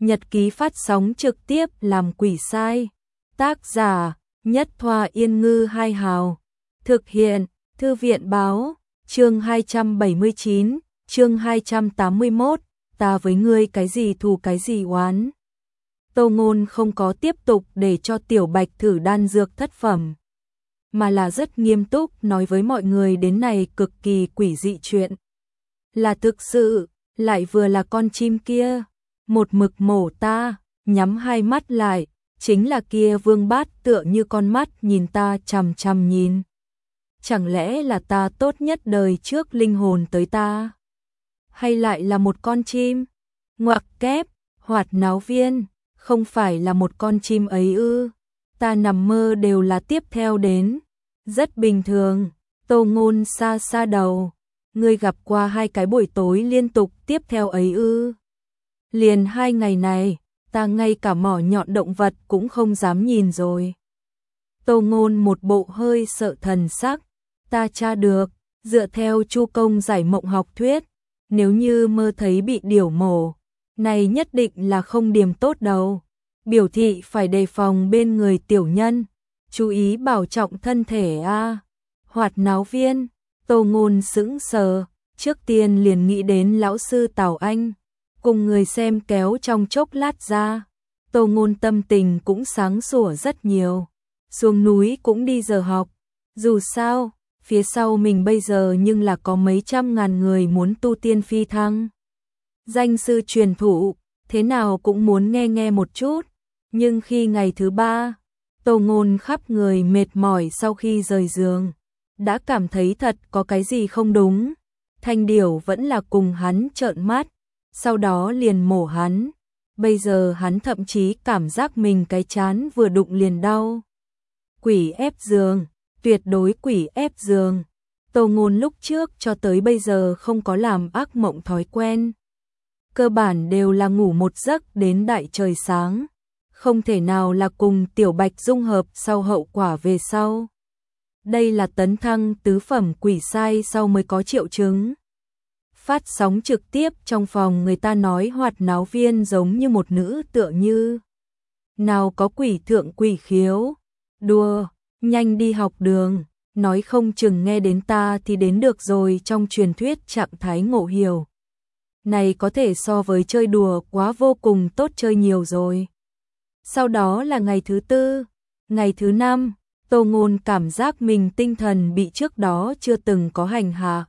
Nhật ký phát sóng trực tiếp làm quỷ sai. Tác giả: Nhất Thoa Yên Ngư Hai Hào. Thực hiện: Thư viện báo. Chương 279, chương 281, ta với ngươi cái gì thù cái gì oán. Tô Ngôn không có tiếp tục để cho Tiểu Bạch thử đan dược thất phẩm, mà là rất nghiêm túc nói với mọi người đến này cực kỳ quỷ dị chuyện. Là thực sự, lại vừa là con chim kia, một mực mổ ta, nhắm hai mắt lại, chính là kia Vương Bát tựa như con mắt nhìn ta chằm chằm nhìn. Chẳng lẽ là ta tốt nhất đời trước linh hồn tới ta? Hay lại là một con chim? Ngoặc kép, Hoạt Náo Viên, không phải là một con chim ấy ư? Ta nằm mơ đều là tiếp theo đến. Rất bình thường. Tô Ngôn xa xa đầu. Ngươi gặp qua 2 cái buổi tối liên tục tiếp theo ấy ư? Liền 2 ngày này, ta ngay cả mỏ nhọn động vật cũng không dám nhìn rồi. Tô Ngôn một bộ hơi sợ thần sắc. Ta tra được, dựa theo Chu Công giải mộng học thuyết, nếu như mơ thấy bị điểu mổ, này nhất định là không điểm tốt đâu. Biểu thị phải đề phòng bên người tiểu nhân, chú ý bảo trọng thân thể a. Hoạt Náo Viên, Tô Ngôn sững sờ, trước tiên liền nghĩ đến lão sư Tào Anh, cùng người xem kéo trong chốc lát ra. Tô Ngôn tâm tình cũng sáng sủa rất nhiều, xuống núi cũng đi giờ học, dù sao phía sau mình bây giờ nhưng là có mấy trăm ngàn người muốn tu tiên phi thăng. Danh sư truyền thụ, thế nào cũng muốn nghe nghe một chút. Nhưng khi ngày thứ 3, Tô Ngôn khắp người mệt mỏi sau khi rời giường, đã cảm thấy thật có cái gì không đúng. Thanh điểu vẫn là cùng hắn trợn mắt, sau đó liền mổ hắn. Bây giờ hắn thậm chí cảm giác mình cái trán vừa đụng liền đau. Quỷ ép giường. Tuyệt đối quỷ ép giường. Tô Ngôn lúc trước cho tới bây giờ không có làm ác mộng thói quen. Cơ bản đều là ngủ một giấc đến đại trời sáng. Không thể nào là cùng Tiểu Bạch dung hợp sau hậu quả về sau. Đây là tấn thăng tứ phẩm quỷ sai sau mới có triệu chứng. Phát sóng trực tiếp trong phòng người ta nói Hoạt Náo Viên giống như một nữ tựa như. Nào có quỷ thượng quỷ khiếu. Đùa. Nhanh đi học đường, nói không chừng nghe đến ta thì đến được rồi trong truyền thuyết trạng thái ngộ hiểu. Này có thể so với chơi đùa quá vô cùng tốt chơi nhiều rồi. Sau đó là ngày thứ 4, ngày thứ 5, Tô Ngôn cảm giác mình tinh thần bị trước đó chưa từng có hành hạ.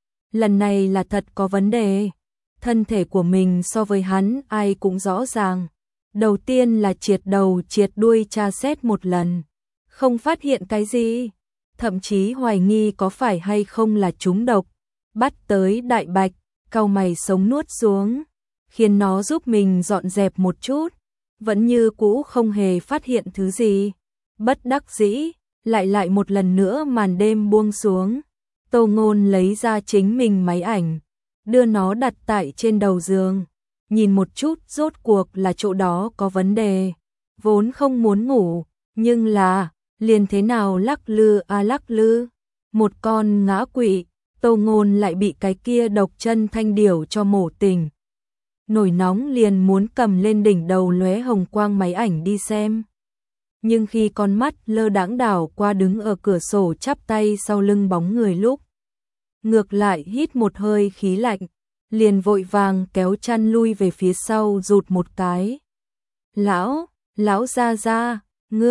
Lần này là thật có vấn đề, thân thể của mình so với hắn ai cũng rõ ràng. Đầu tiên là triệt đầu triệt đuôi tra xét một lần. Không phát hiện cái gì, thậm chí hoài nghi có phải hay không là trúng độc. Bắt tới Đại Bạch, cau mày sống nuốt xuống, khiến nó giúp mình dọn dẹp một chút, vẫn như cũ không hề phát hiện thứ gì. Bất đắc dĩ, lại một lần nữa màn đêm buông xuống. Tô Ngôn lấy ra chính mình máy ảnh, đưa nó đặt tại trên đầu giường, nhìn một chút rốt cuộc là chỗ đó có vấn đề. Vốn không muốn ngủ, nhưng là liền thế nào lắc lư lắc lư, một con ngã quỵ. Tô Ngôn lại bị cái kia độc chân thanh điểu cho mổ tỉnh. Nổi nóng liền muốn cầm lên đỉnh đầu lóe hồng quang máy ảnh đi xem. Nhưng khi con mắt lơ đãng đảo qua đứng ở cửa sổ chắp tay sau lưng bóng người lúc, ngược lại hít một hơi khí lạnh, liền vội vàng kéo chăn lui về phía sau rụt một cái. Lão gia,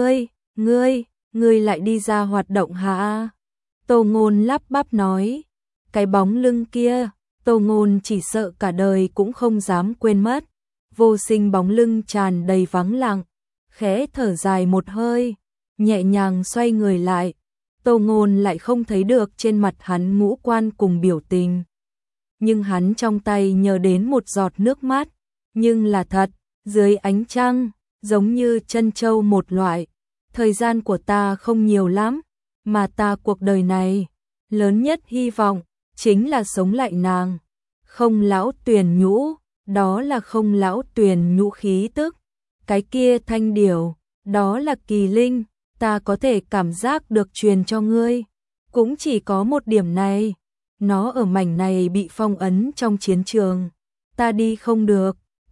ngươi lại đi ra hoạt động hả? Tô Ngôn lắp bắp nói. Cái bóng lưng kia, Tô Ngôn chỉ sợ cả đời cũng không dám quên mất. Vô sinh bóng lưng tràn đầy vắng lặng, khẽ thở dài một hơi, nhẹ nhàng xoay người lại. Tô Ngôn lại không thấy được trên mặt hắn ngũ quan cùng biểu tình. Nhưng hắn trong tay nhờ đến một giọt nước mắt, nhưng là thật, dưới ánh trăng, giống như chân châu một loại. Thời gian của ta không nhiều lắm, mà ta cuộc đời này, lớn nhất hy vọng, chính là sống lại nàng. Không lão tuyền nhũ, đó là không lão tuyền nhũ khí tức. Cái kia thanh điểu, đó là kỳ linh, ta có thể cảm giác được truyền cho ngươi. Cũng chỉ có một điểm này, nó ở mảnh này bị phong ấn trong chiến trường. Ta đi không được,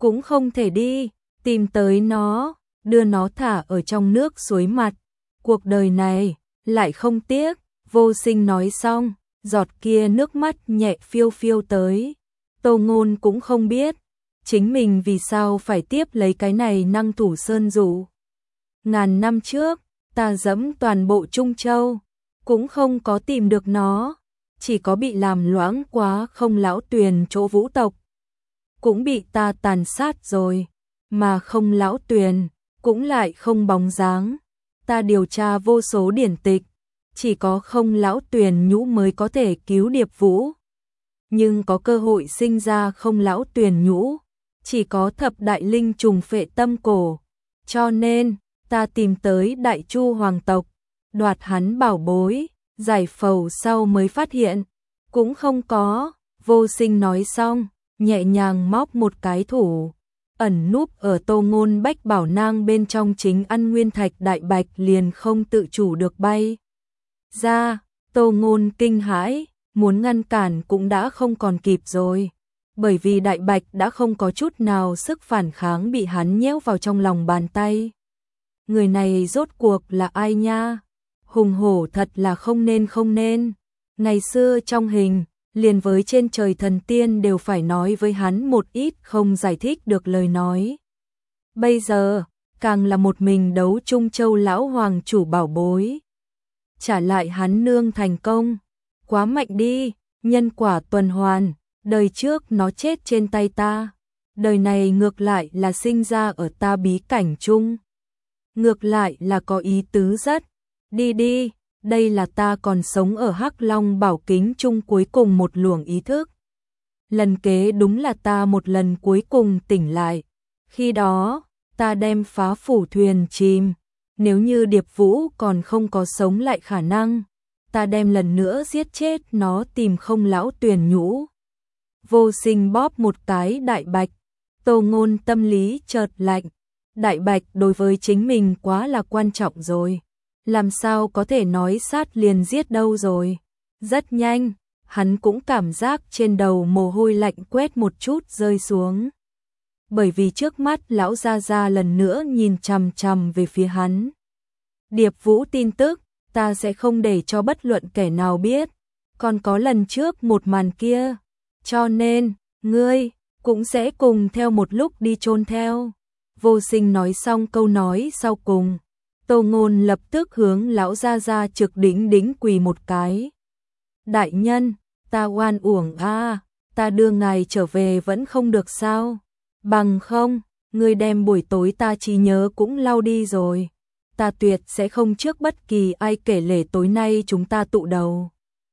cũng không thể đi, tìm tới nó, đưa nó thả ở trong nước suối mặt. Cuộc đời này, lại không tiếc, Vô Sinh nói xong, giọt kia nước mắt nhẹ phiêu phiêu tới. Tô Ngôn cũng không biết, chính mình vì sao phải tiếp lấy cái này năng thủ sơn dụ. Ngàn năm trước, ta dẫm toàn bộ Trung Châu, cũng không có tìm được nó, chỉ có bị làm loãng quá Không Lão Tuyền chỗ Vũ tộc. Cũng bị ta tàn sát rồi, mà Không Lão Tuyền cũng lại không bóng dáng. Ta điều tra vô số điển tịch, chỉ có Không Lão Tuyền nhũ mới có thể cứu Điệp Vũ. Nhưng có cơ hội sinh ra Không Lão Tuyền nhũ, chỉ có thập đại linh trùng phệ tâm cổ. Cho nên, ta tìm tới Đại Chu hoàng tộc, đoạt hắn bảo bối, giải phẫu sau mới phát hiện, cũng không có. Vô Sinh nói xong, nhẹ nhàng móc một cái thủ, ẩn núp ở Tô Ngôn bách bảo nang bên trong chính ăn nguyên thạch đại bạch liền không tự chủ được bay ra. Tô Ngôn kinh hãi, muốn ngăn cản cũng đã không còn kịp rồi, bởi vì đại bạch đã không có chút nào sức phản kháng, bị hắn nhéo vào trong lòng bàn tay. Người này rốt cuộc là ai nha? Hùng hổ thật là không nên. Ngày xưa trong hình, liền với trên trời thần tiên đều phải nói với hắn một ít không giải thích được lời nói. Bây giờ, càng là một mình đấu Trung Châu lão hoàng chủ bảo bối. Trả lại hắn nương thành công. Quá mạnh đi, nhân quả tuần hoàn, đời trước nó chết trên tay ta. Đời này ngược lại là sinh ra ở ta bí cảnh chung. Ngược lại là có ý tứ rất. Đi, đây là ta còn sống ở Hắc Long bảo kính chung cuối cùng một luồng ý thức. Lần kế đúng là ta một lần cuối cùng tỉnh lại. Khi đó, ta đem phá phủ thuyền chìm. Nếu như Điệp Vũ còn không có sống lại khả năng, ta đem lần nữa giết chết nó, tìm Không Lão Tuyền nhũ. Vô Sinh bóp một cái đại bạch. Tô Ngôn tâm lý chợt lạnh. Đại bạch đối với chính mình quá là quan trọng rồi. Làm sao có thể nói sát liền giết đâu rồi. Rất nhanh, hắn cũng cảm giác trên đầu mồ hôi lạnh quét một chút rơi xuống. Bởi vì trước mắt lão gia gia lần nữa nhìn chằm chằm về phía hắn. Điệp Vũ tin tức, ta sẽ không để cho bất luận kẻ nào biết. Còn có lần trước một màn kia, cho nên, ngươi cũng sẽ cùng theo một lúc đi chôn theo. Vô Sinh nói xong câu nói sau cùng, Tô Ngôn lập tức hướng lão gia gia trực đỉnh quỳ một cái. Đại nhân, ta oan uổng a, ta đưa ngài trở về vẫn không được sao? Bằng không, ngươi đem buổi tối ta trí nhớ cũng lau đi rồi. Ta tuyệt sẽ không trước bất kỳ ai kể lể tối nay chúng ta tụ đầu.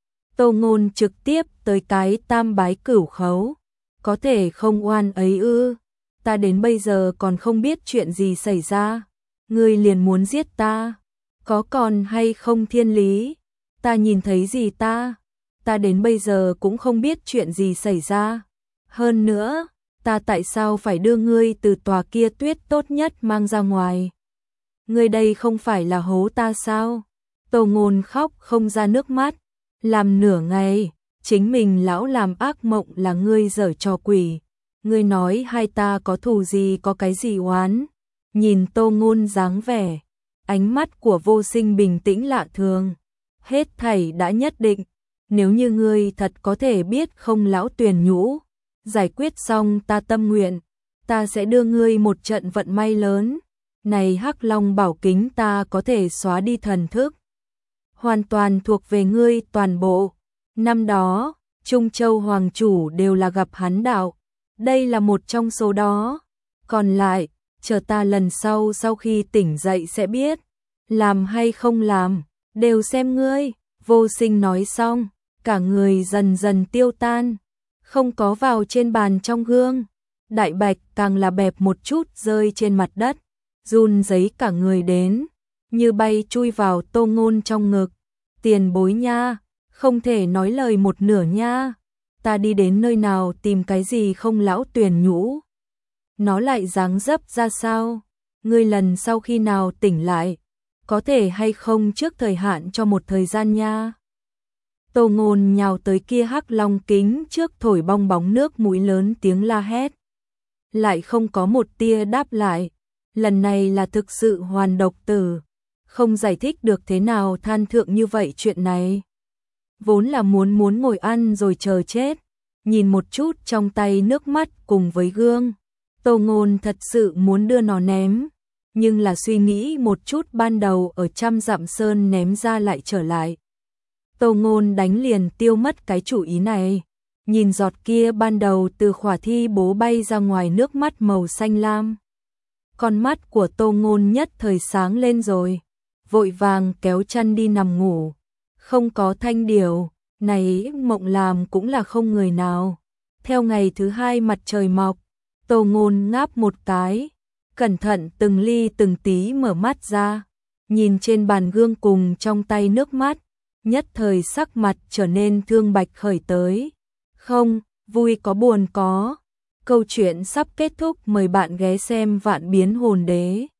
Tô Ngôn trực tiếp tới cái tam bái cửu khấu. Có thể không oan ấy ư? Ta đến bây giờ còn không biết chuyện gì xảy ra. Ngươi liền muốn giết ta? Có còn hay không thiên lý? Ta nhìn thấy gì ta? Ta đến bây giờ cũng không biết chuyện gì xảy ra. Hơn nữa, ta tại sao phải đưa ngươi từ tòa kia tuyết tốt nhất mang ra ngoài? Ngươi đây không phải là hố ta sao? Tô Ngôn khóc không ra nước mắt. Làm nửa ngày, chính mình lão làm ác mộng là ngươi giở trò quỷ. Ngươi nói hai ta có thù gì, có cái gì oán? Nhìn Tô Ngôn dáng vẻ, ánh mắt của Vô Sinh bình tĩnh lạ thường. Hết thảy đã nhất định, nếu như ngươi thật có thể biết Không Lão Tuyền nhũ, giải quyết xong ta tâm nguyện, ta sẽ đưa ngươi một trận vận may lớn. Này Hắc Long bảo kính ta có thể xóa đi thần thức, hoàn toàn thuộc về ngươi toàn bộ. Năm đó, Trung Châu hoàng chủ đều là gặp hắn đạo, đây là một trong số đó. Còn lại, chờ ta lần sau khi tỉnh dậy sẽ biết, làm hay không làm, đều xem ngươi. Vô Sinh nói xong, cả người dần dần tiêu tan, không có vào trên bàn trong gương. Đại bạch càng là bẹp một chút rơi trên mặt đất, run rẩy cả người đến, như bay chui vào Tô Ngôn trong ngực. Tiền bối nha, không thể nói lời một nửa nha. Ta đi đến nơi nào tìm cái gì Không Lão Tuyền nhũ? Nó lại dáng dấp ra sao? Ngươi lần sau khi nào tỉnh lại, có thể hay không trước thời hạn cho một thời gian nha. Tô Ngôn nhào tới kia Hắc Long kính trước, thổi bong bóng nước mũi lớn tiếng la hét. lại không có một tia đáp lại. Lần này là thực sự hoàn độc tử, không giải thích được thế nào than thượng như vậy chuyện này. Vốn là muốn ngồi ăn rồi chờ chết, nhìn một chút trong tay nước mắt cùng với gương. Tô Ngôn thật sự muốn đưa nó ném, nhưng là suy nghĩ một chút ban đầu ở Trăm Dặm Sơn ném ra lại trở lại. Tô Ngôn đánh liền tiêu mất cái chủ ý này, nhìn giọt kia ban đầu từ khỏa thi bố bay ra ngoài nước mắt màu xanh lam. Con mắt của Tô Ngôn nhất thời sáng lên rồi, vội vàng kéo chăn đi nằm ngủ. Không có Thanh Điểu, này mộng làm cũng là không người nào. Theo ngày thứ hai mặt trời mọc, Tô Ngôn ngáp một cái, cẩn thận từng ly từng tí mở mắt ra, nhìn trên bàn gương cùng trong tay nước mắt, nhất thời sắc mặt trở nên thương bạch khởi tới. Không, vui có buồn có. Câu chuyện sắp kết thúc, mời bạn ghé xem Vạn Biến Hồn Đế.